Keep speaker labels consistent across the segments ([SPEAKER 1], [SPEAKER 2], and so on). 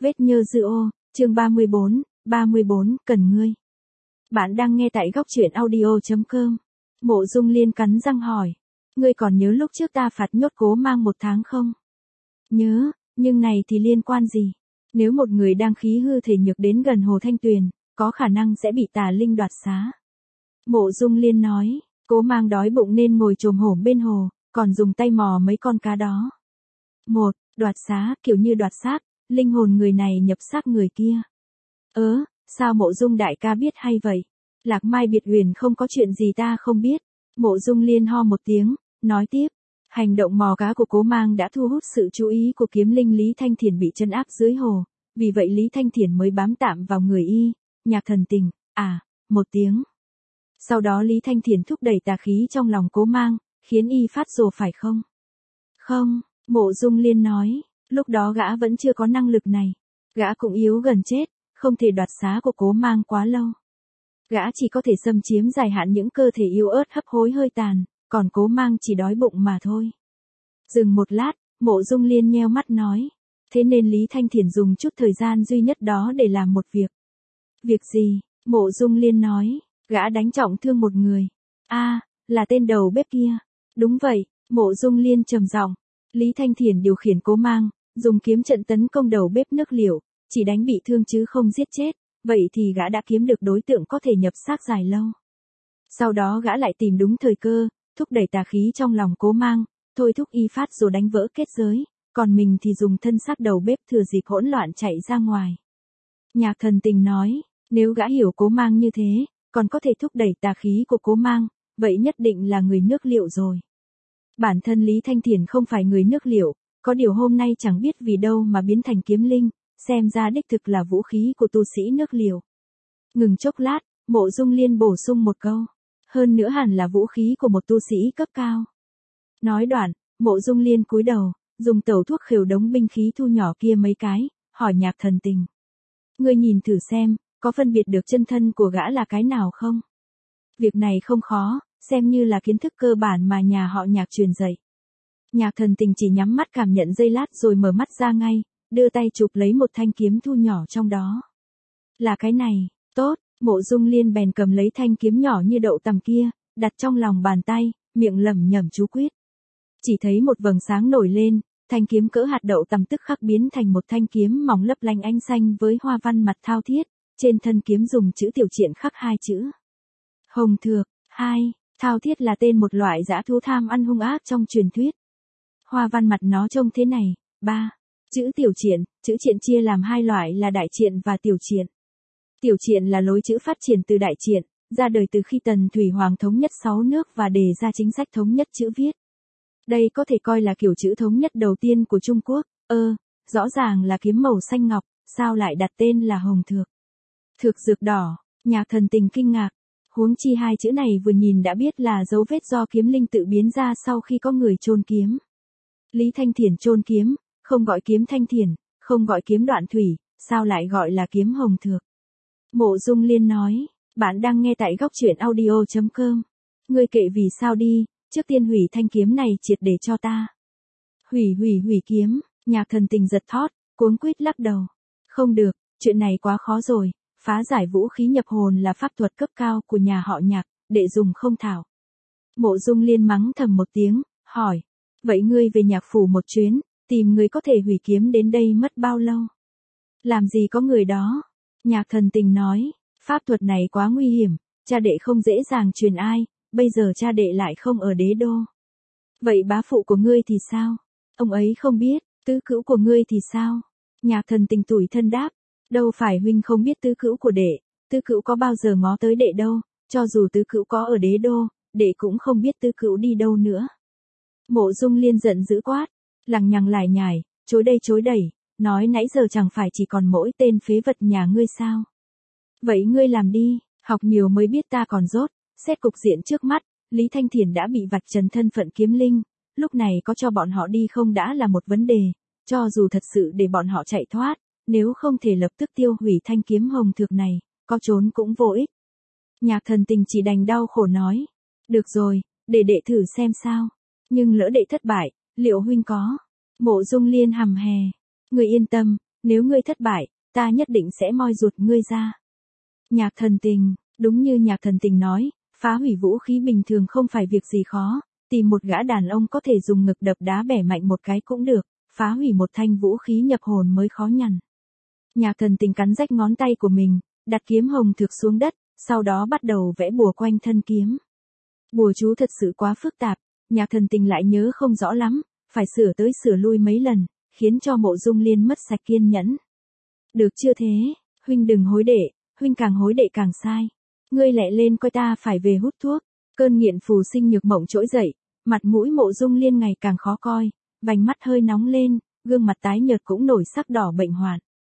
[SPEAKER 1] Vết nhơ dư ô, chương 34, cần ngươi. Bạn đang nghe tại góc truyện audio.com. Mộ Dung Liên cắn răng hỏi. Ngươi còn nhớ lúc trước ta phạt nhốt Cố Mang 1 tháng không? Nhớ, nhưng này thì liên quan gì? Nếu một người đang khí hư thể nhược đến gần Hồ Thanh Tuyền, có khả năng sẽ bị tà linh đoạt xá. Mộ Dung Liên nói, Cố Mang đói bụng nên ngồi chồm hổm bên hồ, còn dùng tay mò mấy con cá đó. Đoạt xá, kiểu như đoạt xác, linh hồn người này nhập xác người kia. Sao Mộ Dung đại ca biết hay vậy? Lạc Mai Biệt Huyền không có chuyện gì ta không biết. Mộ Dung Liên ho một tiếng, nói tiếp. Hành động mò cá của Cố Mang đã thu hút sự chú ý của kiếm linh Lý Thanh Thiển bị trấn áp dưới hồ. Vì vậy Lý Thanh Thiển mới bám tạm vào người y. Nhạc Thần Tình, một tiếng. Sau đó Lý Thanh Thiển thúc đẩy tà khí trong lòng Cố Mang, khiến y phát rồ phải không? Không, Mộ Dung Liên nói, lúc đó gã vẫn chưa có năng lực này. Gã cũng yếu gần chết, không thể đoạt xá của Cố Mang quá lâu. Gã chỉ có thể xâm chiếm dài hạn những cơ thể yếu ớt hấp hối hơi tàn, còn Cố Mang chỉ đói bụng mà thôi. Dừng một lát, Mộ Dung Liên nheo mắt nói. Thế nên Lý Thanh Thiển dùng chút thời gian duy nhất đó để làm một việc. Việc gì? Mộ Dung Liên nói, gã đánh trọng thương một người. Là tên đầu bếp kia. Đúng vậy, Mộ Dung Liên trầm giọng. Lý Thanh Thiển điều khiển Cố Mang, dùng kiếm trận tấn công đầu bếp nước Liễu, chỉ đánh bị thương chứ không giết chết, vậy thì gã đã kiếm được đối tượng có thể nhập xác dài lâu. Sau đó gã lại tìm đúng thời cơ, thúc đẩy tà khí trong lòng Cố Mang, thôi thúc y phát rồi đánh vỡ kết giới, còn mình thì dùng thân xác đầu bếp thừa dịp hỗn loạn chạy ra ngoài. Nhạc Thần Tình nói, nếu gã hiểu Cố Mang như thế, còn có thể thúc đẩy tà khí của Cố Mang, vậy nhất định là người nước Liễu rồi. Bản thân Lý Thanh Thiển không phải người nước Liễu, có điều hôm nay chẳng biết vì đâu mà biến thành kiếm linh, xem ra đích thực là vũ khí của tu sĩ nước Liễu. Ngừng chốc lát, Mộ Dung Liên bổ sung một câu, hơn nữa hẳn là vũ khí của một tu sĩ cấp cao. Nói đoạn, Mộ Dung Liên cúi đầu, dùng tẩu thuốc khều đống binh khí thu nhỏ kia mấy cái, hỏi Nhạc Thần Tình. Ngươi nhìn thử xem, có phân biệt được chân thân của gã là cái nào không? Việc này không khó, xem như là kiến thức cơ bản mà nhà họ Nhạc truyền dạy. Nhạc Thần Tình chỉ nhắm mắt cảm nhận giây lát rồi mở mắt ra ngay, đưa tay chụp lấy một thanh kiếm thu nhỏ trong đó. Là cái này, tốt, Mộ Dung Liên bèn cầm lấy thanh kiếm nhỏ như đậu tằm kia, đặt trong lòng bàn tay, miệng lẩm nhẩm chú quyết. Chỉ thấy một vầng sáng nổi lên, thanh kiếm cỡ hạt đậu tằm tức khắc biến thành một thanh kiếm mỏng lấp lánh ánh xanh với hoa văn mặt thao thiết, trên thân kiếm dùng chữ tiểu triện khắc 2 chữ. Hồng Thược, 2, thao thiết là tên một loại dã thú tham ăn hung ác trong truyền thuyết. Hoa văn mặt nó trông thế này, 3. Chữ triện chia làm 2 loại là đại triện và tiểu triện. Tiểu triện là lối chữ phát triển từ đại triện, ra đời từ khi Tần Thủy Hoàng thống nhất 6 nước và đề ra chính sách thống nhất chữ viết. Đây có thể coi là kiểu chữ thống nhất đầu tiên của Trung Quốc. Rõ ràng là kiếm màu xanh ngọc, sao lại đặt tên là Hồng Thược? Thược dược đỏ, Nhạc Thần Tình kinh ngạc. Huống chi 2 chữ này vừa nhìn đã biết là dấu vết do kiếm linh tự biến ra sau khi có người chôn kiếm. Lý Thanh Thiển chôn kiếm, không gọi kiếm Thanh Thiển, không gọi kiếm Đoạn Thủy, sao lại gọi là kiếm Hồng Thược? Mộ Dung Liên nói, bạn đang nghe tại góc truyện audio.com. Ngươi kệ vì sao đi, trước tiên hủy thanh kiếm này triệt để cho ta. Hủy kiếm, Nhạc Thần Tình giật thót, cuống quýt lắc đầu. Không được, chuyện này quá khó rồi, phá giải vũ khí nhập hồn là pháp thuật cấp cao của nhà họ Nhạc, đệ dùng không thảo. Mộ Dung Liên mắng thầm một tiếng, hỏi, vậy ngươi về Nhạc phủ một chuyến, tìm người có thể hủy kiếm đến đây mất bao lâu? Làm gì có người đó? Nhạc Thần Tình nói, pháp thuật này quá nguy hiểm, cha đệ không dễ dàng truyền ai, bây giờ cha đệ lại không ở đế đô. Vậy bá phụ của ngươi thì sao? Ông ấy không biết, tứ cữu của ngươi thì sao? Nhạc Thần Tình tủi thân đáp, đâu phải huynh không biết tứ cữu của đệ, tứ cữu có bao giờ ngó tới đệ đâu, cho dù tứ cữu có ở đế đô, đệ cũng không biết tứ cữu đi đâu nữa. Mộ Dung Liên giận dữ quát, lằng nhằng lải nhải, chối đây chối đẩy, nói nãy giờ chẳng phải chỉ còn mỗi tên phế vật nhà ngươi sao? Vậy ngươi làm đi, học nhiều mới biết ta còn dốt. Xét cục diện trước mắt, Lý Thanh Thiển đã bị vạch trần thân phận kiếm linh, lúc này có cho bọn họ đi không đã là một vấn đề, cho dù thật sự để bọn họ chạy thoát, nếu không thể lập tức tiêu hủy thanh kiếm Hồng Thược này, có trốn cũng vô ích. Nhạc Thần Tình chỉ đành đau khổ nói, được rồi, để đệ thử xem sao, nhưng lỡ đệ thất bại, liệu huynh có? Mộ Dung Liên hằm hè, người yên tâm, Nếu ngươi thất bại, ta nhất định sẽ moi ruột ngươi ra. Nhạc Thần Tình, đúng như Nhạc Thần Tình nói, phá hủy vũ khí bình thường không phải việc gì khó, tìm một gã đàn ông có thể dùng ngực đập đá bẻ mạnh một cái cũng được, phá hủy một thanh vũ khí nhập hồn mới khó nhằn. Nhạc Thần Tình cắn rách ngón tay của mình, đặt kiếm hồng thực xuống đất, sau đó bắt đầu vẽ bùa quanh thân kiếm. Bùa chú thật sự quá phức tạp, Nhạc Thần Tình lại nhớ không rõ lắm, phải sửa tới sửa lui mấy lần, khiến cho Mộ Dung Liên mất sạch kiên nhẫn. Được chưa thế, huynh đừng hối đệ, huynh càng hối đệ càng sai. Ngươi lẹ lên coi ta phải về hút thuốc. Cơn nghiện phù sinh nhược mộng trỗi dậy, mặt mũi Mộ Dung Liên ngày càng khó coi, vành mắt hơi nóng lên, gương mặt tái nhợt cũng nổi sắc đỏ bệnh hoạn.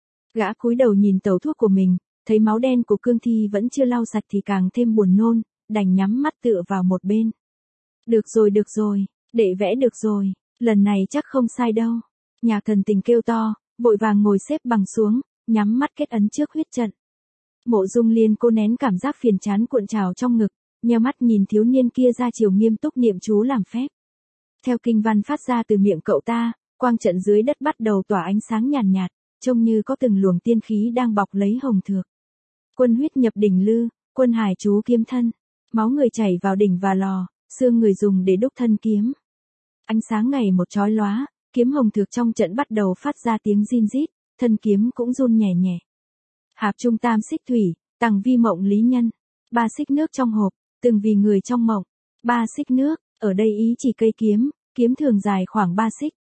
[SPEAKER 1] Gã cúi đầu nhìn tẩu thuốc của mình, thấy máu đen của cương thi vẫn chưa lau sạch thì càng thêm buồn nôn, đành nhắm mắt tựa vào một bên. Được rồi, đệ vẽ được rồi, lần này chắc không sai đâu. Nhạc Thần Tình kêu to, vội vàng ngồi xếp bằng xuống, nhắm mắt kết ấn trước huyết trận. Mộ Dung Liên cô nén cảm giác phiền chán cuộn trào trong ngực, nheo mắt nhìn thiếu niên kia ra chiều nghiêm túc niệm chú làm phép. Theo kinh văn phát ra từ miệng cậu ta, quang trận dưới đất bắt đầu tỏa ánh sáng nhàn nhạt, trông như có từng luồng tiên khí đang bọc lấy hồng thược. Quân huyết nhập đỉnh lư, quân hải chú kiếm thân, máu người chảy vào đỉnh và lò, xương người dùng để đúc thân kiếm. Ánh sáng ngày một chói lóa, kiếm hồng thược trong trận bắt đầu phát ra tiếng rin rít, thân kiếm cũng run nhẹ nhẹ. Hạp trung tam xích thủy, tằng vi mộng lý nhân. 3 xích nước trong hộp, từng vì người trong mộng. 3 xích nước, ở đây ý chỉ cây kiếm, kiếm thường dài khoảng 3 xích.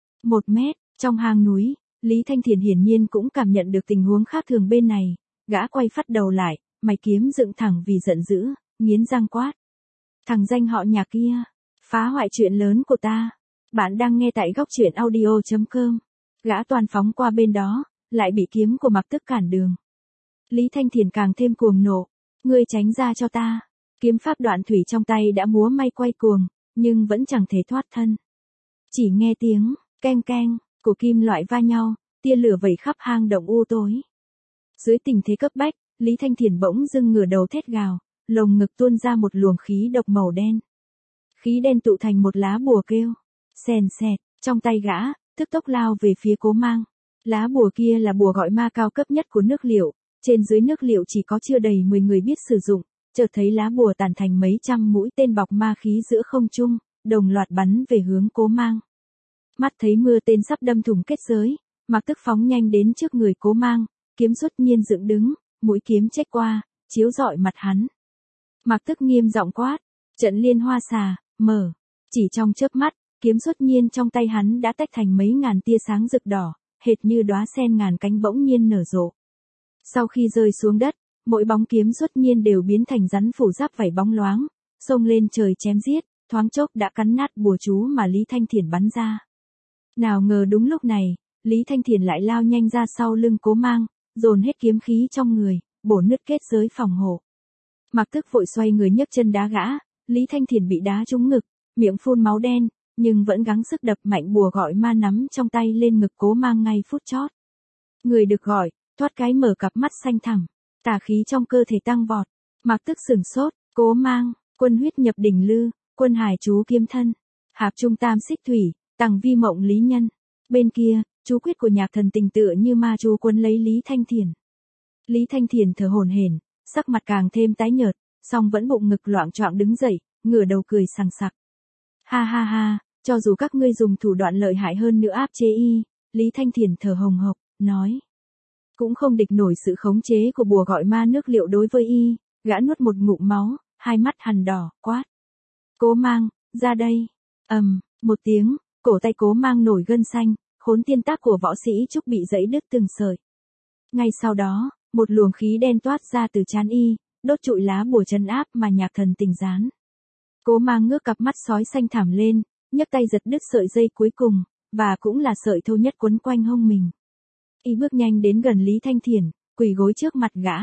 [SPEAKER 1] 1 mét, trong hang núi, Lý Thanh Thiền hiển nhiên cũng cảm nhận được tình huống khác thường bên này. Gã quay phắt đầu lại, mày kiếm dựng thẳng vì giận dữ, nghiến răng quát. Thằng danh họ Nhạc kia, phá hoại chuyện lớn của ta. Bạn đang nghe tại góc truyện audio.com. Gã toàn phóng qua bên đó, lại bị kiếm của Mạc Tức cản đường. Lý Thanh Thiền càng thêm cuồng nộ. Ngươi tránh ra cho ta. Kiếm pháp Đoạn Thủy trong tay đã múa may quay cuồng, nhưng vẫn chẳng thể thoát thân. Chỉ nghe tiếng, keng keng, của kim loại va nhau, tia lửa vẩy khắp hang động u tối. Dưới tình thế cấp bách, Lý Thanh Thiền bỗng dưng ngửa đầu thét gào, lồng ngực tuôn ra một luồng khí độc màu đen. Khí đen tụ thành một lá bùa kêu. Xèn xẹt, trong tay gã, tức tốc lao về phía Cố Mang. Lá bùa kia là bùa gọi ma cao cấp nhất của nước Liệu, trên dưới nước Liệu chỉ có chưa đầy 10 người biết sử dụng, chợt thấy lá bùa tàn thành mấy trăm mũi tên bọc ma khí giữa không trung, đồng loạt bắn về hướng Cố Mang. Mắt thấy mưa tên sắp đâm thủng kết giới, Mạc Tức phóng nhanh đến trước người Cố Mang, kiếm xuất nhiên dựng đứng, mũi kiếm chếch qua, chiếu rọi mặt hắn. Mạc Tức nghiêm giọng quát, trận liên hoa xà, mở. Chỉ trong chớp mắt, kiếm xuất nhiên trong tay hắn đã tách thành mấy ngàn tia sáng rực đỏ, hệt như đóa sen ngàn cánh bỗng nhiên nở rộ. Sau khi rơi xuống đất, mỗi bóng kiếm xuất nhiên đều biến thành rắn phủ giáp vảy bóng loáng, xông lên trời chém giết, thoáng chốc đã cắn nát bùa chú mà Lý Thanh Thiền bắn ra. Nào ngờ đúng lúc này, Lý Thanh Thiền lại lao nhanh ra sau lưng Cố Mang, dồn hết kiếm khí trong người, bổ nứt kết giới phòng hộ. Mạc Tức vội xoay người nhấc chân đá gã, Lý Thanh Thiền bị đá trúng ngực, miệng phun máu đen, nhưng vẫn gắng sức đập mạnh bùa gọi ma nắm trong tay lên ngực Cố Mang ngay phút chót. Người được gọi, thoát cái mở cặp mắt xanh thẳm, tà khí trong cơ thể tăng vọt. Mạc Tức sửng sốt, Cố Mang, quân huyết nhập đỉnh lư, quân hải chú kiếm thân, hạp trung tam xích thủy, tằng vi mộng lý nhân. Bên kia, chú quyết của Nhạc Thần Tình tựa như ma chú quân lấy Lý Thanh Thiền. Lý Thanh Thiền thở hổn hển, sắc mặt càng thêm tái nhợt, song vẫn bụng ngực loạng choạng đứng dậy, ngửa đầu cười sằng sặc. Ha ha ha, cho dù các ngươi dùng thủ đoạn lợi hại hơn nữa áp chế y, Lý Thanh Thiền thở hồng hộc, nói. Cũng không địch nổi sự khống chế của bùa gọi ma nước Liệu đối với y, gã nuốt một ngụm máu, hai mắt hằn đỏ, quát. Cố Mang, ra đây. Một tiếng, cổ tay Cố Mang nổi gân xanh, khốn tiên tác của võ sĩ Trúc bị giãy đứt từng sợi. Ngay sau đó, một luồng khí đen toát ra từ trán y, đốt trụi lá bùa trấn áp mà Nhạc Thần Tình dán. Cố Mang ngước cặp mắt sói xanh thẳm lên, nhấc tay giật đứt sợi dây cuối cùng, và cũng là sợi thô nhất quấn quanh hông mình. Y bước nhanh đến gần Lý Thanh Thiền, quỳ gối trước mặt gã.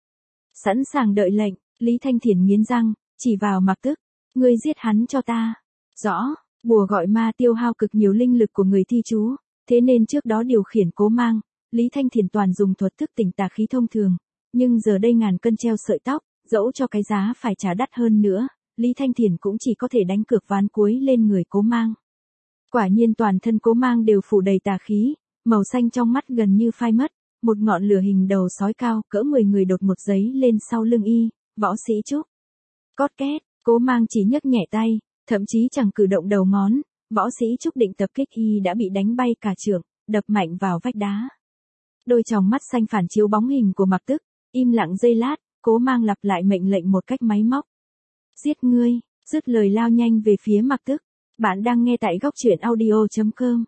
[SPEAKER 1] Sẵn sàng đợi lệnh, Lý Thanh Thiền nghiến răng, chỉ vào Mạc Tức. Ngươi giết hắn cho ta. Rõ, bùa gọi ma tiêu hao cực nhiều linh lực của người thi chú, thế nên trước đó điều khiển Cố Mang, Lý Thanh Thiền toàn dùng thuật thức tỉnh tà khí thông thường. Nhưng giờ đây ngàn cân treo sợi tóc, dẫu cho cái giá phải trả đắt hơn nữa, Lý Thanh Thiền cũng chỉ có thể đánh cược ván cuối lên người Cố Mang. Quả nhiên toàn thân Cố Mang đều phủ đầy tà khí, Màu xanh trong mắt gần như phai mất, một ngọn lửa hình đầu sói cao cỡ 10 người đột một giấy lên sau lưng y, võ sĩ Trúc. Cót két, Cố Mang chỉ nhấc nhẹ tay, thậm chí chẳng cử động đầu ngón, võ sĩ Trúc định tập kích y đã bị đánh bay cả trượng, đập mạnh vào vách đá. Đôi tròng mắt xanh phản chiếu bóng hình của Mạc Tức, im lặng giây lát, Cố Mang lặp lại mệnh lệnh một cách máy móc. Giết ngươi, dứt lời lao nhanh về phía Mạc Tức. Bạn đang nghe tại góc truyện audio.com.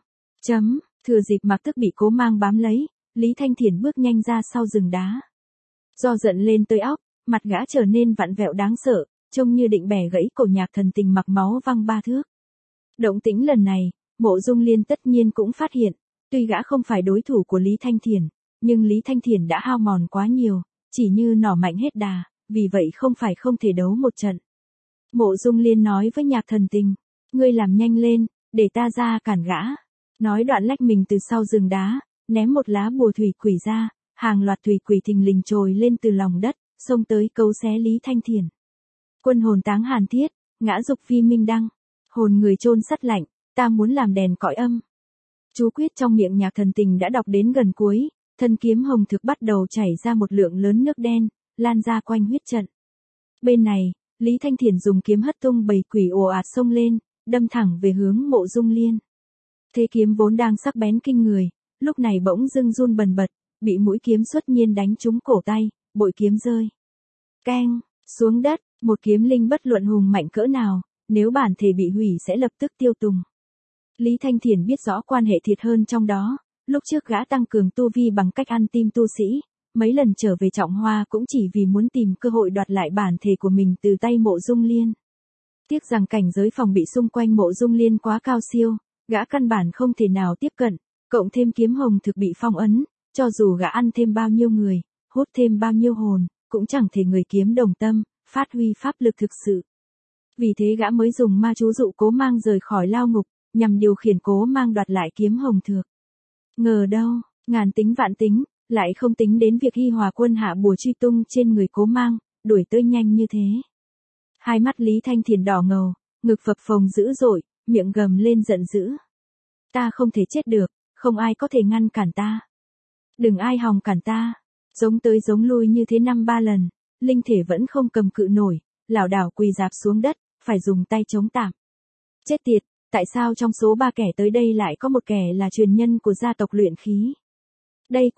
[SPEAKER 1] Thừa dịp Mạc Tức bị Cố Mang bám lấy, Lý Thanh Thiền bước nhanh ra sau rừng đá. Do giận lên tới óc, mặt gã trở nên vặn vẹo đáng sợ, trông như định bẻ gãy cổ Nhạc Thần Tình mặc máu văng 3 thước. Động tĩnh lần này, Mộ Dung Liên tất nhiên cũng phát hiện, tuy gã không phải đối thủ của Lý Thanh Thiền, nhưng Lý Thanh Thiền đã hao mòn quá nhiều, chỉ như nỏ mạnh hết đà, vì vậy không phải không thể đấu một trận. Mộ Dung Liên nói với Nhạc Thần Tình, ngươi làm nhanh lên, để ta ra cản gã. Nói đoạn lách mình từ sau rừng đá, ném một lá bùa thủy quỷ ra, hàng loạt thủy quỷ thình lình trồi lên từ lòng đất, xông tới cấu xé Lý Thanh Thiền. Quân hồn táng hàn thiết, ngã dục phi minh đăng, hồn người chôn sắt lạnh, ta muốn làm đèn cõi âm. Chú quyết trong miệng Nhạc Thần Tình đã đọc đến gần cuối, thân kiếm hồng thực bắt đầu chảy ra một lượng lớn nước đen, lan ra quanh huyết trận. Bên này, Lý Thanh Thiền dùng kiếm hất tung bầy quỷ ồ ạt xông lên, đâm thẳng về hướng Mộ Dung Liên. Thế kiếm vốn đang sắc bén kinh người, lúc này bỗng dưng run bần bật, bị mũi kiếm xuất nhiên đánh trúng cổ tay, bội kiếm rơi. Keng, xuống đất, một kiếm linh bất luận hùng mạnh cỡ nào, nếu bản thể bị hủy sẽ lập tức tiêu tùng. Lý Thanh Thiền biết rõ quan hệ thiệt hơn trong đó, lúc trước gã tăng cường tu vi bằng cách ăn tim tu sĩ, mấy lần trở về Trọng Hoa cũng chỉ vì muốn tìm cơ hội đoạt lại bản thể của mình từ tay Mộ Dung Liên. Tiếc rằng cảnh giới phòng bị xung quanh Mộ Dung Liên quá cao siêu, gã căn bản không thể nào tiếp cận, cộng thêm kiếm hồng thực bị phong ấn, cho dù gã ăn thêm bao nhiêu người, hút thêm bao nhiêu hồn, cũng chẳng thể người kiếm đồng tâm, phát huy pháp lực thực sự. Vì thế gã mới dùng ma chú dụ Cố Mang rời khỏi lao ngục, nhằm điều khiển Cố Mang đoạt lại kiếm hồng thược. Ngờ đâu, ngàn tính vạn tính, lại không tính đến việc Hi Hòa quân hạ bùa truy tung trên người Cố Mang, đuổi tới nhanh như thế. Hai mắt Lý Thanh Thiền đỏ ngầu, ngực phập phồng dữ dội, miệng gầm lên giận dữ. Ta không thể chết được, không ai có thể ngăn cản ta. Đừng ai hòng cản ta. Giống tới giống lui như thế 5-3 lần, linh thể vẫn không cầm cự nổi, lảo đảo quỳ rạp xuống đất, phải dùng tay chống tạm. Chết tiệt, tại sao trong số 3 kẻ tới đây lại có một kẻ là truyền nhân của gia tộc luyện khí? Đây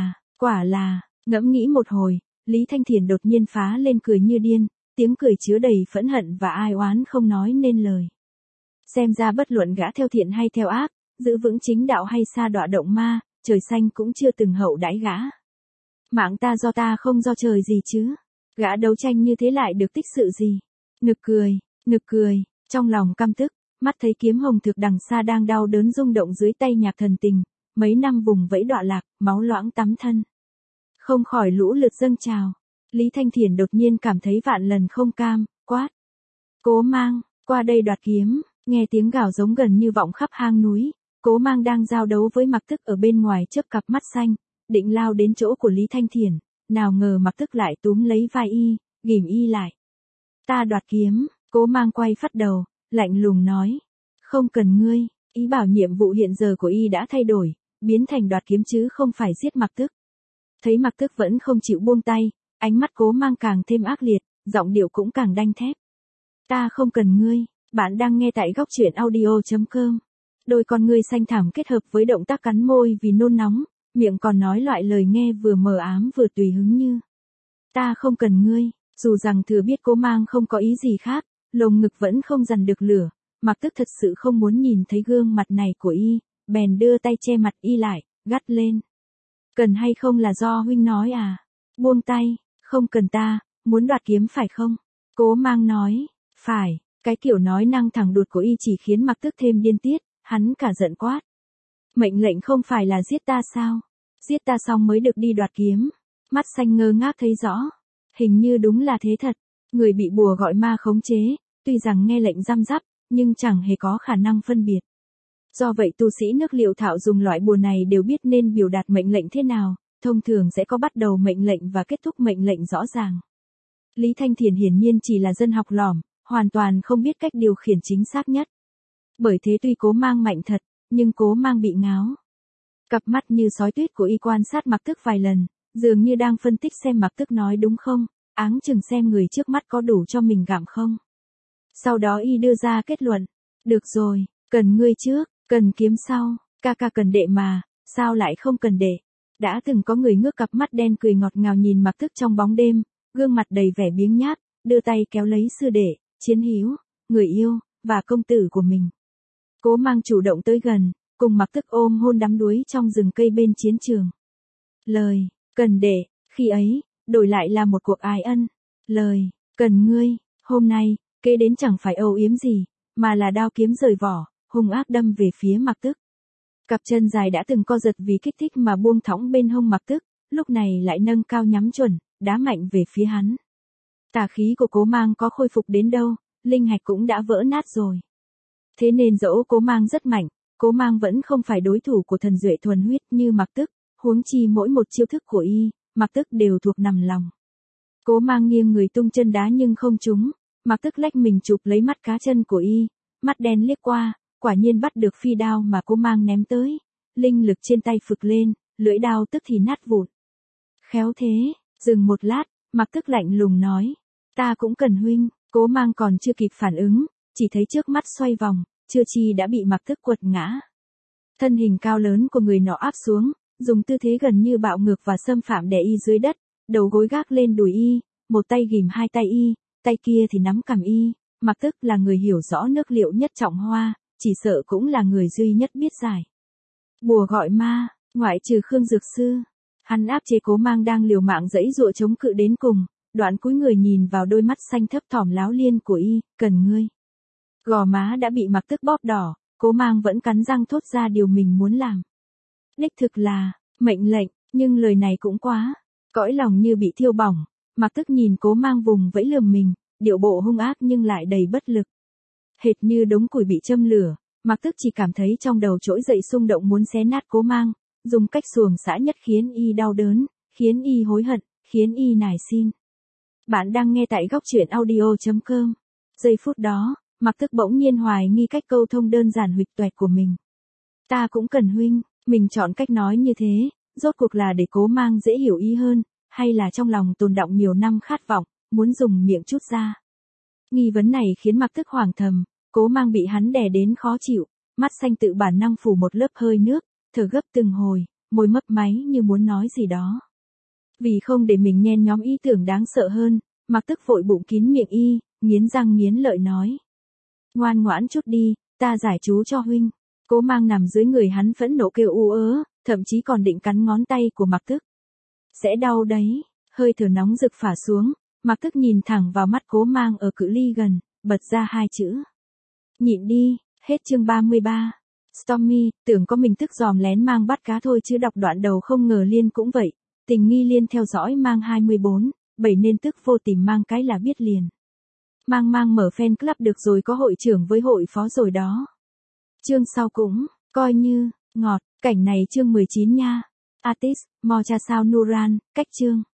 [SPEAKER 1] quả là, ngẫm nghĩ một hồi, Lý Thanh Thiền đột nhiên phá lên cười như điên, tiếng cười chứa đầy phẫn hận và ai oán không nói nên lời. Xem ra bất luận gã theo thiện hay theo ác, giữ vững chính đạo hay sa đọa động ma, trời xanh cũng chưa từng hậu đãi gã. Mạng ta không do trời gì chứ. Gã đấu tranh như thế lại được tích sự gì? Nực cười, trong lòng căm tức, mắt thấy kiếm hồng thực đằng xa đang đau đớn rung động dưới tay Nhạc Thần Tình, mấy năm vùng vẫy đọa lạc, máu loãng tắm thân. Không khỏi lũ lượt dâng trào. Lý Thanh Thiền đột nhiên cảm thấy vạn lần không cam, quát. Cố Mang, qua đây đoạt kiếm, nghe tiếng gào giống gần như vọng khắp hang núi. Cố Mang đang giao đấu với Mạc Tức ở bên ngoài chớp cặp mắt xanh, định lao đến chỗ của Lý Thanh Thiền, nào ngờ Mạc Tức lại túm lấy vai y, ghìm y lại. Ta đoạt kiếm, Cố Mang quay phắt đầu, lạnh lùng nói. Không cần ngươi, ý bảo nhiệm vụ hiện giờ của y đã thay đổi, biến thành đoạt kiếm chứ không phải giết Mạc Tức. Thấy Mạc Tức vẫn không chịu buông tay, ánh mắt Cố Mang càng thêm ác liệt, giọng điệu cũng càng đanh thép. Ta không cần ngươi, bạn đang nghe tại góc truyện audio.com. Đôi con ngươi xanh thẳm kết hợp với động tác cắn môi vì nôn nóng, miệng còn nói loại lời nghe vừa mờ ám vừa tùy hứng như. Ta không cần ngươi, dù rằng thừa biết Cố Mang không có ý gì khác, lồng ngực vẫn không dằn được lửa, Mạc Tức thật sự không muốn nhìn thấy gương mặt này của y, bèn đưa tay che mặt y lại, gắt lên. Cần hay không là do huynh nói à? Buông tay, không cần ta, muốn đoạt kiếm phải không? Cố Mang nói, phải, cái kiểu nói năng thẳng đuột của y chỉ khiến Mạc Tức thêm điên tiết, hắn cả giận quát. Mệnh lệnh không phải là giết ta sao? Giết ta xong mới được đi đoạt kiếm. Mắt xanh ngơ ngác thấy rõ. Hình như đúng là thế thật. Người bị bùa gọi ma khống chế, tuy rằng nghe lệnh răm rắp, nhưng chẳng hề có khả năng phân biệt. Do vậy tu sĩ nước Liệu Thảo dùng loại bùa này đều biết nên biểu đạt mệnh lệnh thế nào, thông thường sẽ có bắt đầu mệnh lệnh và kết thúc mệnh lệnh rõ ràng. Lý Thanh Thiền hiển nhiên chỉ là dân học lỏm, hoàn toàn không biết cách điều khiển chính xác nhất. Bởi thế tuy Cố Mang mạnh thật, nhưng Cố Mang bị ngáo. Cặp mắt như sói tuyết của y quan sát Mạc Tức vài lần, dường như đang phân tích xem Mạc Tức nói đúng không, áng chừng xem người trước mắt có đủ cho mình gặm không. Sau đó y đưa ra kết luận, được rồi, cần ngươi trước, cần kiếm sau, ca ca cần đệ mà, sao lại không cần đệ. Đã từng có người ngước cặp mắt đen cười ngọt ngào nhìn Mạc Tức trong bóng đêm, gương mặt đầy vẻ biếng nhác, đưa tay kéo lấy sư đệ, Chiến Hữu, người yêu, và công tử của mình. Cố Mang chủ động tới gần, cùng Mạc Tức ôm hôn đắm đuối trong rừng cây bên chiến trường. Lời, cần đệ, khi ấy, đổi lại là một cuộc ái ân. Lời, cần ngươi, hôm nay, kế đến chẳng phải âu yếm gì, mà là đao kiếm rời vỏ, hung ác đâm về phía Mạc Tức. Cặp chân dài đã từng co giật vì kích thích mà buông thõng bên hông Mạc Tức, lúc này lại nâng cao nhắm chuẩn, đá mạnh về phía hắn. Tà khí của Cố Mang có khôi phục đến đâu, linh hạch cũng đã vỡ nát rồi. Thế nên dẫu Cố Mang rất mạnh, Cố Mang vẫn không phải đối thủ của thần duệ thuần huyết như Mạc Tức, huống chi mỗi một chiêu thức của y, Mạc Tức đều thuộc nằm lòng. Cố Mang nghiêng người tung chân đá nhưng không trúng, Mạc Tức lách mình chụp lấy mắt cá chân của y, mắt đen liếc qua, quả nhiên bắt được phi đao mà Cố Mang ném tới, linh lực trên tay phực lên, lưỡi đao tức thì nát vụn. Khéo thế, dừng một lát, Mạc Tức lạnh lùng nói, ta cũng cần huynh. Cố Mang còn chưa kịp phản ứng, chỉ thấy trước mắt xoay vòng, chưa chi đã bị Mạc Tức quật ngã. Thân hình cao lớn của người nọ áp xuống, dùng tư thế gần như bạo ngược và xâm phạm đè y dưới đất, đầu gối gác lên đùi y, một tay ghìm hai tay y, tay kia thì nắm cằm y. Mạc Tức là người hiểu rõ nước liệu nhất trọng hoa, chỉ sợ cũng là người duy nhất biết giải bùa gọi ma, ngoại trừ Khương Dược Sư. Hắn áp chế Cố Mang đang liều mạng giãy giụa chống cự đến cùng, đoạn cúi người nhìn vào đôi mắt xanh thấp thỏm láo liên của y, cần ngươi. Gò má đã bị Mạc Tức bóp đỏ, Cố Mang vẫn cắn răng thốt ra điều mình muốn làm. Đích thực là, mệnh lệnh, nhưng lời này cũng quá, cõi lòng như bị thiêu bỏng, Mạc Tức nhìn Cố Mang vùng vẫy lườm mình, điệu bộ hung ác nhưng lại đầy bất lực. Hệt như đống củi bị châm lửa, Mạc Tức chỉ cảm thấy trong đầu trỗi dậy xung động muốn xé nát Cố Mang, dùng cách xuồng xã nhất khiến y đau đớn, khiến y hối hận, khiến y nài xin. Bạn đang nghe tại góc truyện audio.com. Giây phút đó, Mạc Tức bỗng nhiên hoài nghi cách câu thông đơn giản huỵch toẹt của mình. Ta cũng cần huynh, mình chọn cách nói như thế, rốt cuộc là để Cố Mang dễ hiểu ý hơn, hay là trong lòng tồn đọng nhiều năm khát vọng, muốn dùng miệng trút ra. Nghi vấn này khiến Mạc Tức hoảng thầm, Cố Mang bị hắn đè đến khó chịu, mắt xanh tự bản năng phủ một lớp hơi nước, thở gấp từng hồi, môi mấp máy như muốn nói gì đó. Vì không để mình nhen nhóm ý tưởng đáng sợ hơn, Mạc Tức vội bụng kín miệng y, nghiến răng nghiến lợi nói. Ngoan ngoãn chút đi, ta giải chú cho huynh. Cố Mang nằm dưới người hắn phẫn nộ kêu u ớ, thậm chí còn định cắn ngón tay của Mạc Tức. Sẽ đau đấy, hơi thở nóng rực phả xuống, Mạc Tức nhìn thẳng vào mắt Cố Mang ở cự ly gần, bật ra hai chữ. Nhịn đi, hết chương 33. Stormy, tưởng có mình tức giòm lén Mang bắt cá thôi chứ đọc đoạn đầu không ngờ Liên cũng vậy. Tình nghi Liên theo dõi Mang 24, 7 nên tức vô tìm Mang cái là biết liền. Mang mở fan club được rồi có hội trưởng với hội phó rồi đó. Chương sau cũng, coi như, ngọt, cảnh này chương 19 nha. Artist, Mocha Sao Nuran, cách chương.